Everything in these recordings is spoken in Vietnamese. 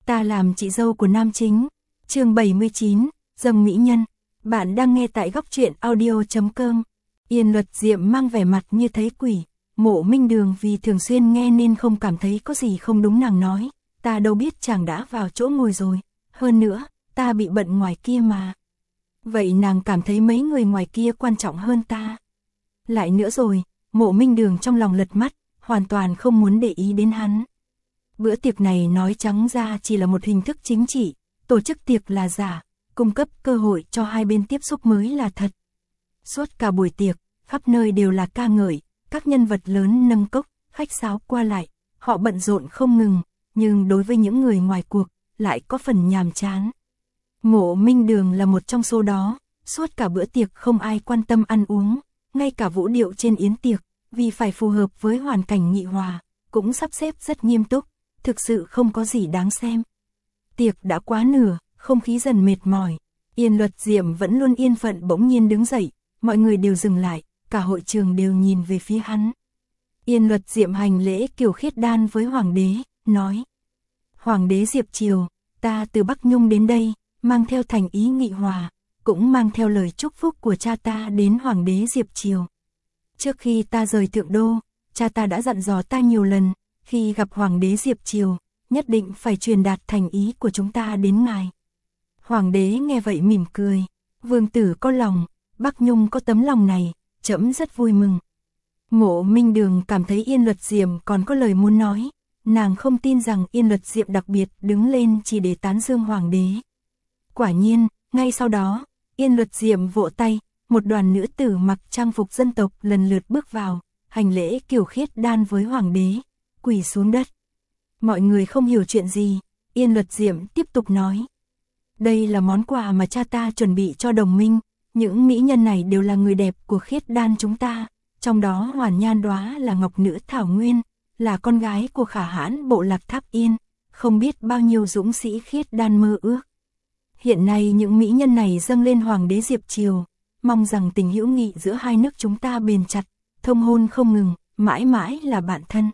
Ta làm chị dâu của nam chính. Chương 79, dâng mỹ nhân. Bạn đang nghe tại góc truyện audio.com. Yên Luật Diệm mang vẻ mặt như thấy quỷ. Mộ Minh Đường vì thường xuyên nghe nên không cảm thấy có gì không đúng. Nàng nói, ta đâu biết chàng đã vào chỗ ngồi rồi. Hơn nữa, ta bị bận ngoài kia mà. Vậy nàng cảm thấy mấy người ngoài kia quan trọng hơn ta. Lại nữa rồi, Mộ Minh Đường trong lòng lật mắt, hoàn toàn không muốn để ý đến hắn. Bữa tiệc này nói trắng ra chỉ là một hình thức chính trị, tổ chức tiệc là giả, cung cấp cơ hội cho hai bên tiếp xúc mới là thật. Suốt cả buổi tiệc, khắp nơi đều là ca ngợi, các nhân vật lớn nâng cốc, khách sáo qua lại, họ bận rộn không ngừng, nhưng đối với những người ngoài cuộc, lại có phần nhàm chán. Mộ Minh Đường là một trong số đó, suốt cả bữa tiệc không ai quan tâm ăn uống, ngay cả vũ điệu trên yến tiệc, vì phải phù hợp với hoàn cảnh nghị hòa, cũng sắp xếp rất nghiêm túc, thực sự không có gì đáng xem. Tiệc đã quá nửa, không khí dần mệt mỏi, Yên Luật Diệm vẫn luôn yên phận bỗng nhiên đứng dậy, mọi người đều dừng lại, cả hội trường đều nhìn về phía hắn. Yên Luật Diệm hành lễ kiểu khiết đan với Hoàng đế, nói: Hoàng đế Diệp Triều, ta từ Bắc Nhung đến đây, mang theo thành ý nghị hòa, cũng mang theo lời chúc phúc của cha ta đến Hoàng đế Diệp Triều. Trước khi ta rời Thượng Đô, cha ta đã dặn dò ta nhiều lần, khi gặp Hoàng đế Diệp Triều, nhất định phải truyền đạt thành ý của chúng ta đến ngài. Hoàng đế nghe vậy mỉm cười, vương tử có lòng, Bắc Nhung có tấm lòng này, trẫm rất vui mừng. Mộ Minh Đường cảm thấy Yên Luật Diệm còn có lời muốn nói, nàng không tin rằng Yên Luật Diệm đặc biệt đứng lên chỉ để tán dương Hoàng đế. Quả nhiên, ngay sau đó, Yên Luật Diệm vỗ tay, một đoàn nữ tử mặc trang phục dân tộc lần lượt bước vào, hành lễ kiểu khiết đan với Hoàng đế, quỳ xuống đất. Mọi người không hiểu chuyện gì, Yên Luật Diệm tiếp tục nói: đây là món quà mà cha ta chuẩn bị cho đồng minh, những mỹ nhân này đều là người đẹp của khiết đan chúng ta, trong đó Hoàn Nhan Đóa là ngọc nữ Thảo Nguyên, là con gái của Khả Hãn bộ lạc Tháp Yên, không biết bao nhiêu dũng sĩ khiết đan mơ ước. Hiện nay những mỹ nhân này dâng lên Hoàng đế Diệp Triều, mong rằng tình hữu nghị giữa hai nước chúng ta bền chặt, thông hôn không ngừng, mãi mãi là bạn thân.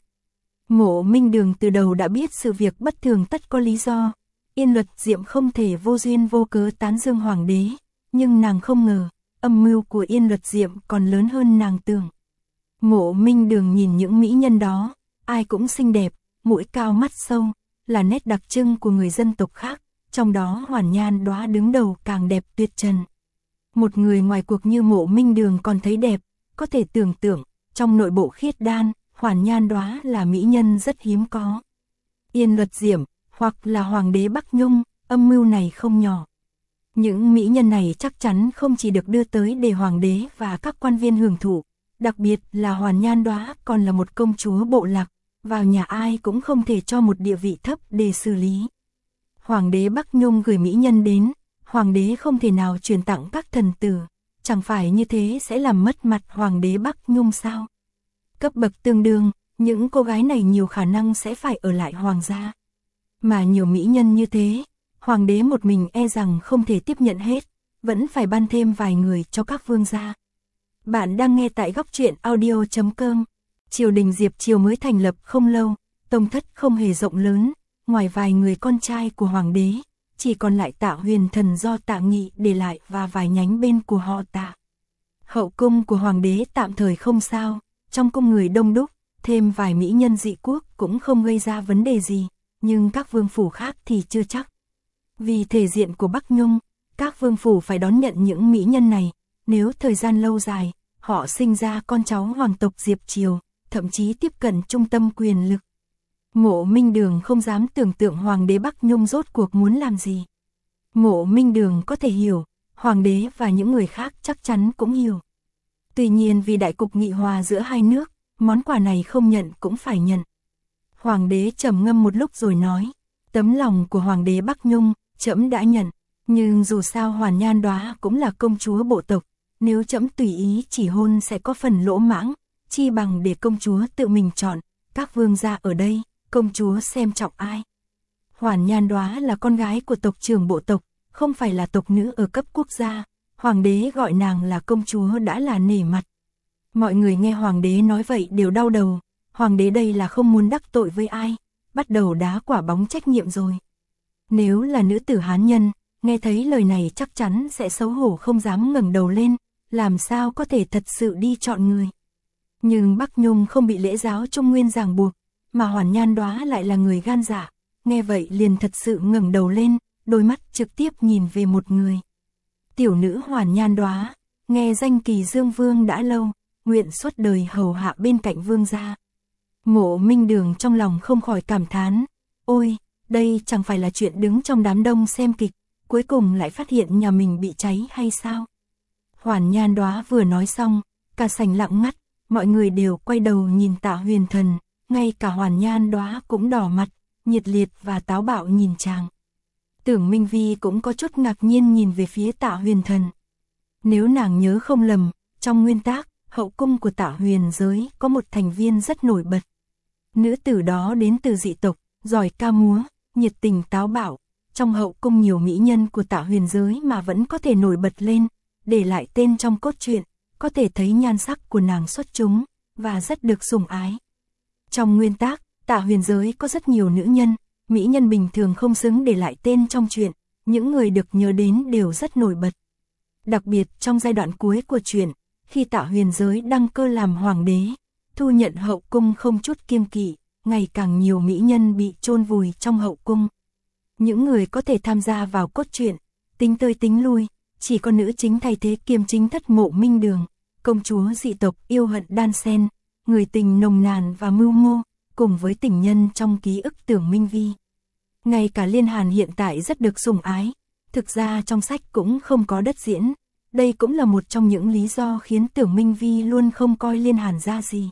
Mộ Minh Đường từ đầu đã biết sự việc bất thường tất có lý do, Yên Luật Diệm không thể vô duyên vô cớ tán dương Hoàng đế, nhưng nàng không ngờ, âm mưu của Yên Luật Diệm còn lớn hơn nàng tưởng. Mộ Minh Đường nhìn những mỹ nhân đó, ai cũng xinh đẹp, mũi cao mắt sâu, là nét đặc trưng của người dân tộc khác, trong đó Hoàn Nhan Đóa đứng đầu càng đẹp tuyệt trần. Một người ngoài cuộc như Mộ Minh Đường còn thấy đẹp, có thể tưởng tượng, trong nội bộ khiết đan, Hoàn Nhan Đóa là mỹ nhân rất hiếm có. Yên Luật Diệm, hoặc là Hoàng đế Bắc Nhung, âm mưu này không nhỏ. Những mỹ nhân này chắc chắn không chỉ được đưa tới để Hoàng đế và các quan viên hưởng thụ, đặc biệt là Hoàn Nhan Đóa còn là một công chúa bộ lạc, vào nhà ai cũng không thể cho một địa vị thấp để xử lý. Hoàng đế Bắc Nhung gửi mỹ nhân đến, Hoàng đế không thể nào truyền tặng các thần tử, chẳng phải như thế sẽ làm mất mặt Hoàng đế Bắc Nhung sao? Cấp bậc tương đương, những cô gái này nhiều khả năng sẽ phải ở lại hoàng gia. Mà nhiều mỹ nhân như thế, Hoàng đế một mình e rằng không thể tiếp nhận hết, vẫn phải ban thêm vài người cho các vương gia. Bạn đang nghe tại góc truyện audio.com. Triều đình Diệp Triều mới thành lập không lâu, tông thất không hề rộng lớn, ngoài vài người con trai của Hoàng đế, chỉ còn lại Tạ Huyền Thần do Tạ Nghị để lại và vài nhánh bên của họ Tạ. Hậu cung của Hoàng đế tạm thời không sao, trong cung người đông đúc, thêm vài mỹ nhân dị quốc cũng không gây ra vấn đề gì, nhưng các vương phủ khác thì chưa chắc. Vì thể diện của Bắc Nhung, các vương phủ phải đón nhận những mỹ nhân này, nếu thời gian lâu dài, họ sinh ra con cháu hoàng tộc Diệp Triều, thậm chí tiếp cận trung tâm quyền lực. Mộ Minh Đường không dám tưởng tượng Hoàng đế Bắc Nhung rốt cuộc muốn làm gì. Mộ Minh Đường có thể hiểu, Hoàng đế và những người khác chắc chắn cũng hiểu. Tuy nhiên vì đại cục nghị hòa giữa hai nước, món quà này không nhận cũng phải nhận. Hoàng đế trầm ngâm một lúc rồi nói, tấm lòng của Hoàng đế Bắc Nhung, trẫm đã nhận, nhưng dù sao Hoàn Nhan Đóa cũng là công chúa bộ tộc, nếu trẫm tùy ý chỉ hôn sẽ có phần lỗ mãng, chi bằng để công chúa tự mình chọn, các vương gia ở đây, công chúa xem trọng ai. Hoàn Nhan Đóa là con gái của tộc trưởng bộ tộc, không phải là tộc nữ ở cấp quốc gia, Hoàng đế gọi nàng là công chúa đã là nể mặt. Mọi người nghe Hoàng đế nói vậy đều đau đầu, Hoàng đế đây là không muốn đắc tội với ai, bắt đầu đá quả bóng trách nhiệm rồi. Nếu là nữ tử Hán nhân, nghe thấy lời này chắc chắn sẽ xấu hổ không dám ngẩng đầu lên, làm sao có thể thật sự đi chọn người. Nhưng Bắc Nhung không bị lễ giáo Trung Nguyên ràng buộc, mà Hoàn Nhan Đóa lại là người gan dạ, nghe vậy liền thật sự ngẩng đầu lên, đôi mắt trực tiếp nhìn về một người. Tiểu nữ Hoàn Nhan Đóa, nghe danh Kỳ Dương Vương đã lâu, nguyện suốt đời hầu hạ bên cạnh vương gia. Mộ Minh Đường trong lòng không khỏi cảm thán, ôi, đây chẳng phải là chuyện đứng trong đám đông xem kịch, cuối cùng lại phát hiện nhà mình bị cháy hay sao? Hoàn Nhan Đóa vừa nói xong, cả sảnh lặng ngắt, mọi người đều quay đầu nhìn Tạ Huyền Thần, ngay cả Hoàn Nhan Đóa cũng đỏ mặt, nhiệt liệt và táo bạo nhìn chàng. Tưởng Minh Vi cũng có chút ngạc nhiên nhìn về phía Tạ Huyền Thần. Nếu nàng nhớ không lầm, trong nguyên tác, hậu cung của Tạ Huyền giới có một thành viên rất nổi bật. Nữ tử đó đến từ dị tộc, giỏi ca múa, nhiệt tình táo bạo. Trong hậu cung nhiều mỹ nhân của Tạ Huyền giới mà vẫn có thể nổi bật lên, để lại tên trong cốt truyện, có thể thấy nhan sắc của nàng xuất chúng, và rất được sủng ái. Trong nguyên tác, Tạ Huyền giới có rất nhiều nữ nhân, mỹ nhân bình thường không xứng để lại tên trong truyện, những người được nhớ đến đều rất nổi bật. Đặc biệt trong giai đoạn cuối của truyện, khi Tạ Huyền giới đăng cơ làm hoàng đế, thu nhận hậu cung không chút kiêng kỵ, ngày càng nhiều mỹ nhân bị chôn vùi trong hậu cung. Những người có thể tham gia vào cốt truyện, tính tới tính lui, chỉ có nữ chính thay thế kiêm chính thất Mộ Minh Đường, công chúa dị tộc yêu hận đan xen, người tình nồng nàn và mưu mô, cùng với tình nhân trong ký ức Tưởng Minh Vi. Ngay cả Liên Hàn hiện tại rất được sủng ái, thực ra trong sách cũng không có đất diễn, đây cũng là một trong những lý do khiến Tưởng Minh Vi luôn không coi Liên Hàn ra gì.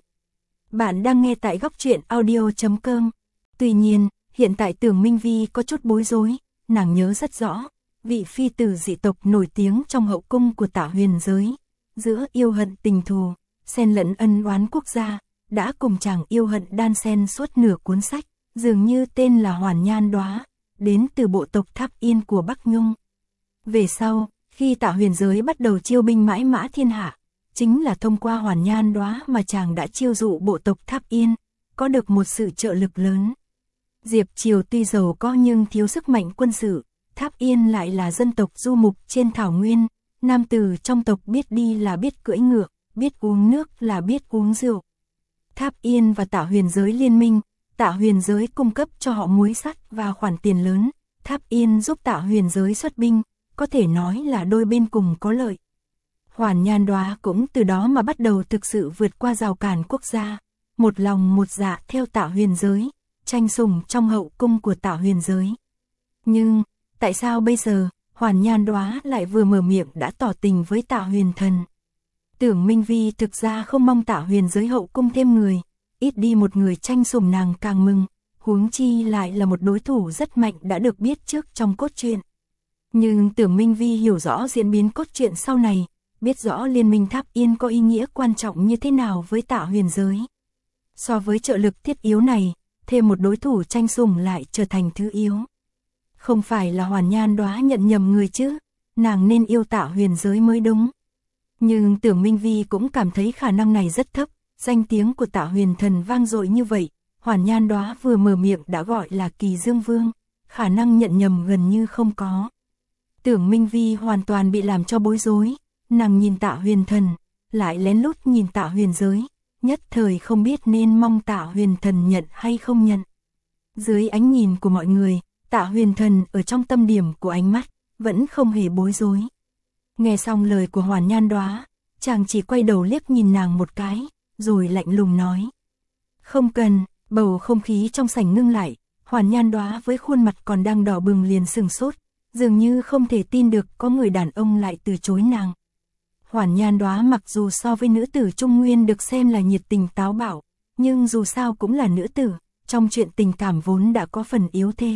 Bạn đang nghe tại góc truyện audio.com. Tuy nhiên, hiện tại Tưởng Minh Vi có chút bối rối, nàng nhớ rất rõ, vị phi tử dị tộc nổi tiếng trong hậu cung của Tạ Huyền giới, giữa yêu hận tình thù, xen lẫn ân oán quốc gia, đã cùng chàng yêu hận đan xen suốt nửa cuốn sách, dường như tên là Hoàn Nhan Đóa, đến từ bộ tộc Tháp Yên của Bắc Nhung. Về sau, khi Tạ Huyền giới bắt đầu chiêu binh mãi mã thiên hạ, chính là thông qua Hoàn Nhan Đóa mà chàng đã chiêu dụ bộ tộc Tháp Yên, có được một sự trợ lực lớn. Diệp Triều tuy giàu có nhưng thiếu sức mạnh quân sự, Tháp Yên lại là dân tộc du mục trên thảo nguyên, nam tử trong tộc biết đi là biết cưỡi ngựa, biết uống nước là biết uống rượu. Tháp Yên và Tạ Huyền giới liên minh, Tạ Huyền giới cung cấp cho họ muối sắt và khoản tiền lớn, Tháp Yên giúp Tạ Huyền giới xuất binh, có thể nói là đôi bên cùng có lợi. Hoàn Nhan Đóa cũng từ đó mà bắt đầu thực sự vượt qua rào cản quốc gia, một lòng một dạ theo Tạ Huyền giới, tranh sủng trong hậu cung của Tạ Huyền giới. Nhưng, tại sao bây giờ, Hoàn Nhan Đóa lại vừa mở miệng đã tỏ tình với Tạ Huyền Thần? Tưởng Minh Vi thực ra không mong Tạ Huyền giới hậu cung thêm người, ít đi một người tranh sủng nàng càng mừng, huống chi lại là một đối thủ rất mạnh đã được biết trước trong cốt truyện. Nhưng Tưởng Minh Vi hiểu rõ diễn biến cốt truyện sau này, biết rõ liên minh Tháp Yên có ý nghĩa quan trọng như thế nào với Tạ Huyền giới. So với trợ lực thiết yếu này, thêm một đối thủ tranh sủng lại trở thành thứ yếu. Không phải là Hoàn Nhan Đóa nhận nhầm người chứ, nàng nên yêu Tạ Huyền giới mới đúng. Nhưng Tưởng Minh Vi cũng cảm thấy khả năng này rất thấp, danh tiếng của Tạ Huyền Thần vang dội như vậy, Hoàn Nhan Đóa vừa mở miệng đã gọi là Kỳ Dương Vương, khả năng nhận nhầm gần như không có. Tưởng Minh Vi hoàn toàn bị làm cho bối rối, nàng nhìn Tạ Huyền Thần, lại lén lút nhìn Tạ Huyền giới, nhất thời không biết nên mong Tạ Huyền Thần nhận hay không nhận. Dưới ánh nhìn của mọi người, Tạ Huyền Thần ở trong tâm điểm của ánh mắt, vẫn không hề bối rối. Nghe xong lời của Hoàn Nhan Đóa, chàng chỉ quay đầu liếc nhìn nàng một cái, rồi lạnh lùng nói. Không cần, bầu không khí trong sảnh ngưng lại, Hoàn Nhan Đóa với khuôn mặt còn đang đỏ bừng liền sừng sốt, dường như không thể tin được có người đàn ông lại từ chối nàng. Hoàn Nhan Đóa mặc dù so với nữ tử Trung Nguyên được xem là nhiệt tình táo bạo, nhưng dù sao cũng là nữ tử, trong chuyện tình cảm vốn đã có phần yếu thế.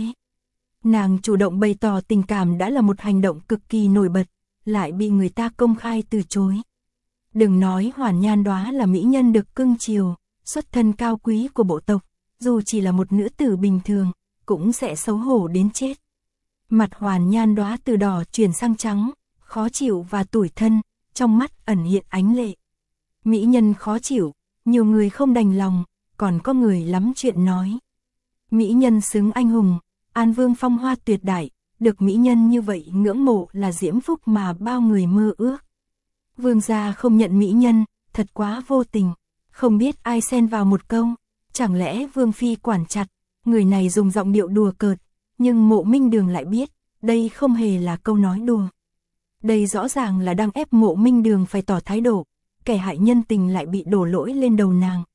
Nàng chủ động bày tỏ tình cảm đã là một hành động cực kỳ nổi bật, lại bị người ta công khai từ chối. Đừng nói Hoàn Nhan Đóa là mỹ nhân được cưng chiều, xuất thân cao quý của bộ tộc, dù chỉ là một nữ tử bình thường, cũng sẽ xấu hổ đến chết. Mặt Hoàn Nhan Đóa từ đỏ chuyển sang trắng, khó chịu và tủi thân, trong mắt ẩn hiện ánh lệ. Mỹ nhân khó chịu, nhiều người không đành lòng, còn có người lắm chuyện nói. Mỹ nhân xứng anh hùng, An Vương phong hoa tuyệt đại, được mỹ nhân như vậy ngưỡng mộ là diễm phúc mà bao người mơ ước. Vương gia không nhận mỹ nhân, thật quá vô tình, không biết ai xen vào một câu, chẳng lẽ Vương phi quản chặt, người này dùng giọng điệu đùa cợt, nhưng Mộ Minh Đường lại biết, đây không hề là câu nói đùa. Đây rõ ràng là đang ép Mộ Minh Đường phải tỏ thái độ, kẻ hại nhân tình lại bị đổ lỗi lên đầu nàng.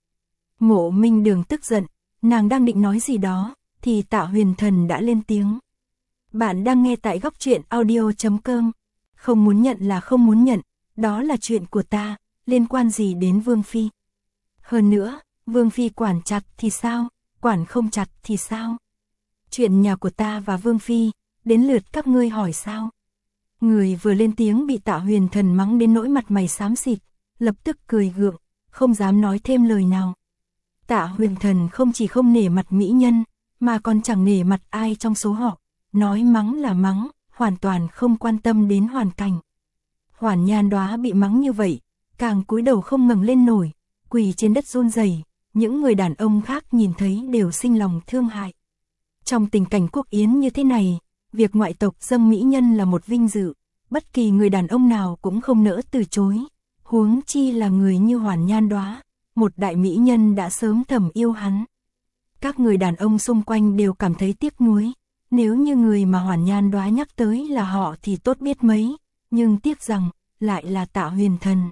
Mộ Minh Đường tức giận, nàng đang định nói gì đó, thì Tạ Huyền Thần đã lên tiếng. Bạn đang nghe tại góc truyện audio.com. Không muốn nhận là không muốn nhận, đó là chuyện của ta, liên quan gì đến Vương phi. Hơn nữa, Vương phi quản chặt thì sao, quản không chặt thì sao? Chuyện nhà của ta và Vương phi, đến lượt các ngươi hỏi sao? Người vừa lên tiếng bị Tạ Huyền Thần mắng đến nỗi mặt mày xám xịt, lập tức cười gượng, không dám nói thêm lời nào. Tạ Huyền Thần không chỉ không nể mặt mỹ nhân, mà còn chẳng nể mặt ai trong số họ, nói mắng là mắng, hoàn toàn không quan tâm đến hoàn cảnh. Hoàn Nhan Đóa bị mắng như vậy, càng cúi đầu không ngẩng lên nổi, quỳ trên đất run rẩy, những người đàn ông khác nhìn thấy đều sinh lòng thương hại. Trong tình cảnh quốc yến như thế này, việc ngoại tộc dâng mỹ nhân là một vinh dự, bất kỳ người đàn ông nào cũng không nỡ từ chối, huống chi là người như Hoàn Nhan Đóa, một đại mỹ nhân đã sớm thầm yêu hắn. Các người đàn ông xung quanh đều cảm thấy tiếc nuối, nếu như người mà Hoàn Nhan Đóa nhắc tới là họ thì tốt biết mấy, nhưng tiếc rằng, lại là Tạ Huyền Thần.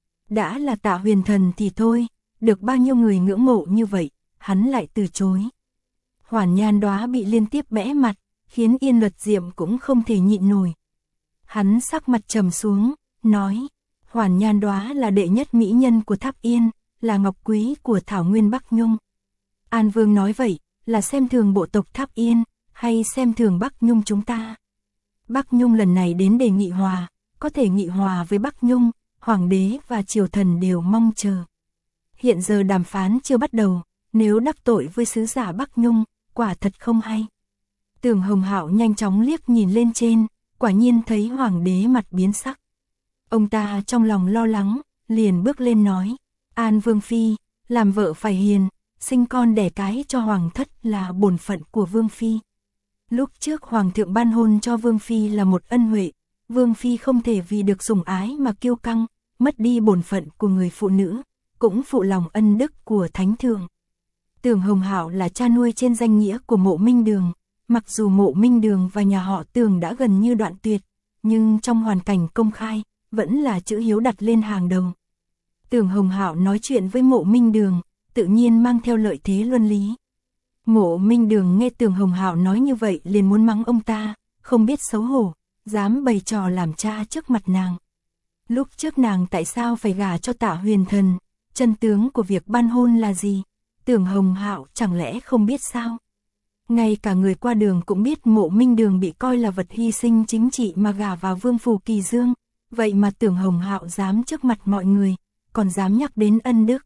Đã là Tạ Huyền Thần thì thôi, được bao nhiêu người ngưỡng mộ như vậy, hắn lại từ chối. Hoàn Nhan Đóa bị liên tiếp bẽ mặt, khiến Yên Luật Diệm cũng không thể nhịn nổi. Hắn sắc mặt trầm xuống, nói, Hoàn Nhan Đóa là đệ nhất mỹ nhân của Tháp Yên, là ngọc quý của Thảo Nguyên Bắc Nhung. An Vương nói vậy, là xem thường bộ tộc Tháp Yên, hay xem thường Bắc Nhung chúng ta? Bắc Nhung lần này đến để nghị hòa, có thể nghị hòa với Bắc Nhung, Hoàng đế và triều thần đều mong chờ. Hiện giờ đàm phán chưa bắt đầu, nếu đắc tội với sứ giả Bắc Nhung, quả thật không hay. Tưởng Hồng Hạo nhanh chóng liếc nhìn lên trên, quả nhiên thấy Hoàng đế mặt biến sắc. Ông ta trong lòng lo lắng, liền bước lên nói, An Vương phi, làm vợ phải hiền, sinh con đẻ cái cho Hoàng thất là bổn phận của Vương phi. Lúc trước Hoàng thượng ban hôn cho Vương phi là một ân huệ, Vương phi không thể vì được sủng ái mà kiêu căng, mất đi bổn phận của người phụ nữ, cũng phụ lòng ân đức của thánh thượng. Tưởng Hồng Hạo là cha nuôi trên danh nghĩa của Mộ Minh Đường, mặc dù Mộ Minh Đường và nhà họ Tưởng đã gần như đoạn tuyệt, nhưng trong hoàn cảnh công khai, vẫn là chữ hiếu đặt lên hàng đầu. Tưởng Hồng Hạo nói chuyện với Mộ Minh Đường, tự nhiên mang theo lợi thế luân lý. Mộ Minh Đường nghe Tưởng Hồng Hạo nói như vậy liền muốn mắng ông ta, không biết xấu hổ, dám bày trò làm cha trước mặt nàng. Lúc trước nàng tại sao phải gả cho Tạ Huyền Thần, chân tướng của việc ban hôn là gì? Tưởng Hồng Hạo chẳng lẽ không biết sao? Ngay cả người qua đường cũng biết Mộ Minh Đường bị coi là vật hy sinh chính trị mà gả vào Vương phủ Kỳ Dương, vậy mà Tưởng Hồng Hạo dám trước mặt mọi người, còn dám nhắc đến ân đức.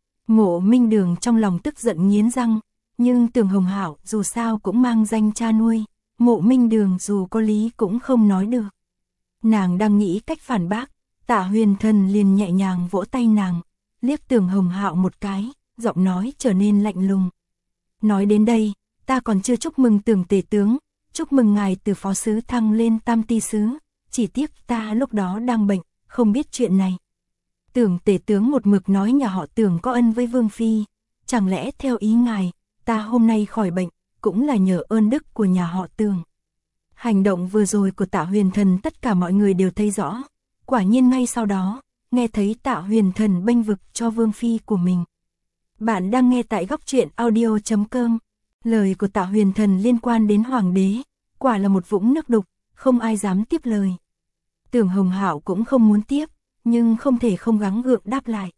Mộ Minh Đường trong lòng tức giận nghiến răng, nhưng Tưởng Hồng Hạo dù sao cũng mang danh cha nuôi, Mộ Minh Đường dù có lý cũng không nói được. Nàng đang nghĩ cách phản bác, Tạ Huyền Thần liền nhẹ nhàng vỗ tay nàng, liếc Tưởng Hồng Hạo một cái, giọng nói trở nên lạnh lùng. Nói đến đây, ta còn chưa chúc mừng Tưởng tể tướng, chúc mừng ngài từ phó sứ thăng lên tam ti sứ, chỉ tiếc ta lúc đó đang bệnh, không biết chuyện này. Tưởng tể tướng một mực nói nhà họ Tưởng có ân với Vương phi, chẳng lẽ theo ý ngài, ta hôm nay khỏi bệnh, cũng là nhờ ơn đức của nhà họ Tưởng. Hành động vừa rồi của Tạ Huyền Thần tất cả mọi người đều thấy rõ, quả nhiên ngay sau đó, nghe thấy Tạ Huyền Thần bênh vực cho Vương phi của mình. Bạn đang nghe tại góc truyện audio.com. Lời của Tạ Huyền Thần liên quan đến Hoàng đế, quả là một vũng nước đục, không ai dám tiếp lời. Tưởng Hồng Hạo cũng không muốn tiếp, nhưng không thể không gắng gượng đáp lại.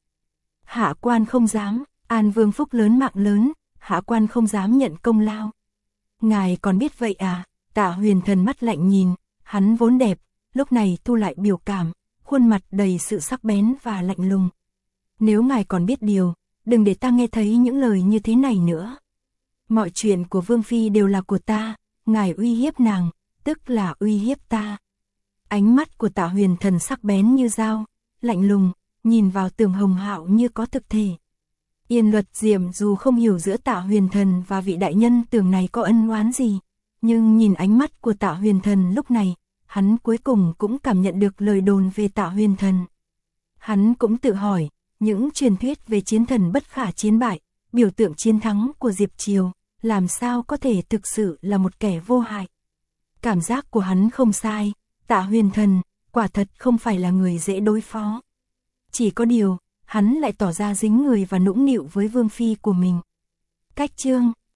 Hạ quan không dám, An Vương phúc lớn mạng lớn, hạ quan không dám nhận công lao. Ngài còn biết vậy à? Tạ Huyền Thần mắt lạnh nhìn, hắn vốn đẹp, lúc này thu lại biểu cảm, khuôn mặt đầy sự sắc bén và lạnh lùng. Nếu ngài còn biết điều, đừng để ta nghe thấy những lời như thế này nữa. Mọi chuyện của Vương phi đều là của ta, ngài uy hiếp nàng, tức là uy hiếp ta. Ánh mắt của Tạ Huyền Thần sắc bén như dao, lạnh lùng, nhìn vào Tưởng Hồng Hạo như có thực thể. Yên Luật Diệm dù không hiểu giữa Tạ Huyền Thần và vị đại nhân Tưởng này có ân oán gì, Nhưng nhìn ánh mắt của Tạ Huyền Thần lúc này, hắn cuối cùng cũng cảm nhận được lời đồn về Tạ Huyền Thần. Hắn cũng tự hỏi, những truyền thuyết về chiến thần bất khả chiến bại, biểu tượng chiến thắng của Diệp Triều, làm sao có thể thực sự là một kẻ vô hại. Cảm giác của hắn không sai, Tạ Huyền Thần, quả thật không phải là người dễ đối phó. Chỉ có điều, hắn lại tỏ ra dính người và nũng nịu với vương phi của mình. Cách chương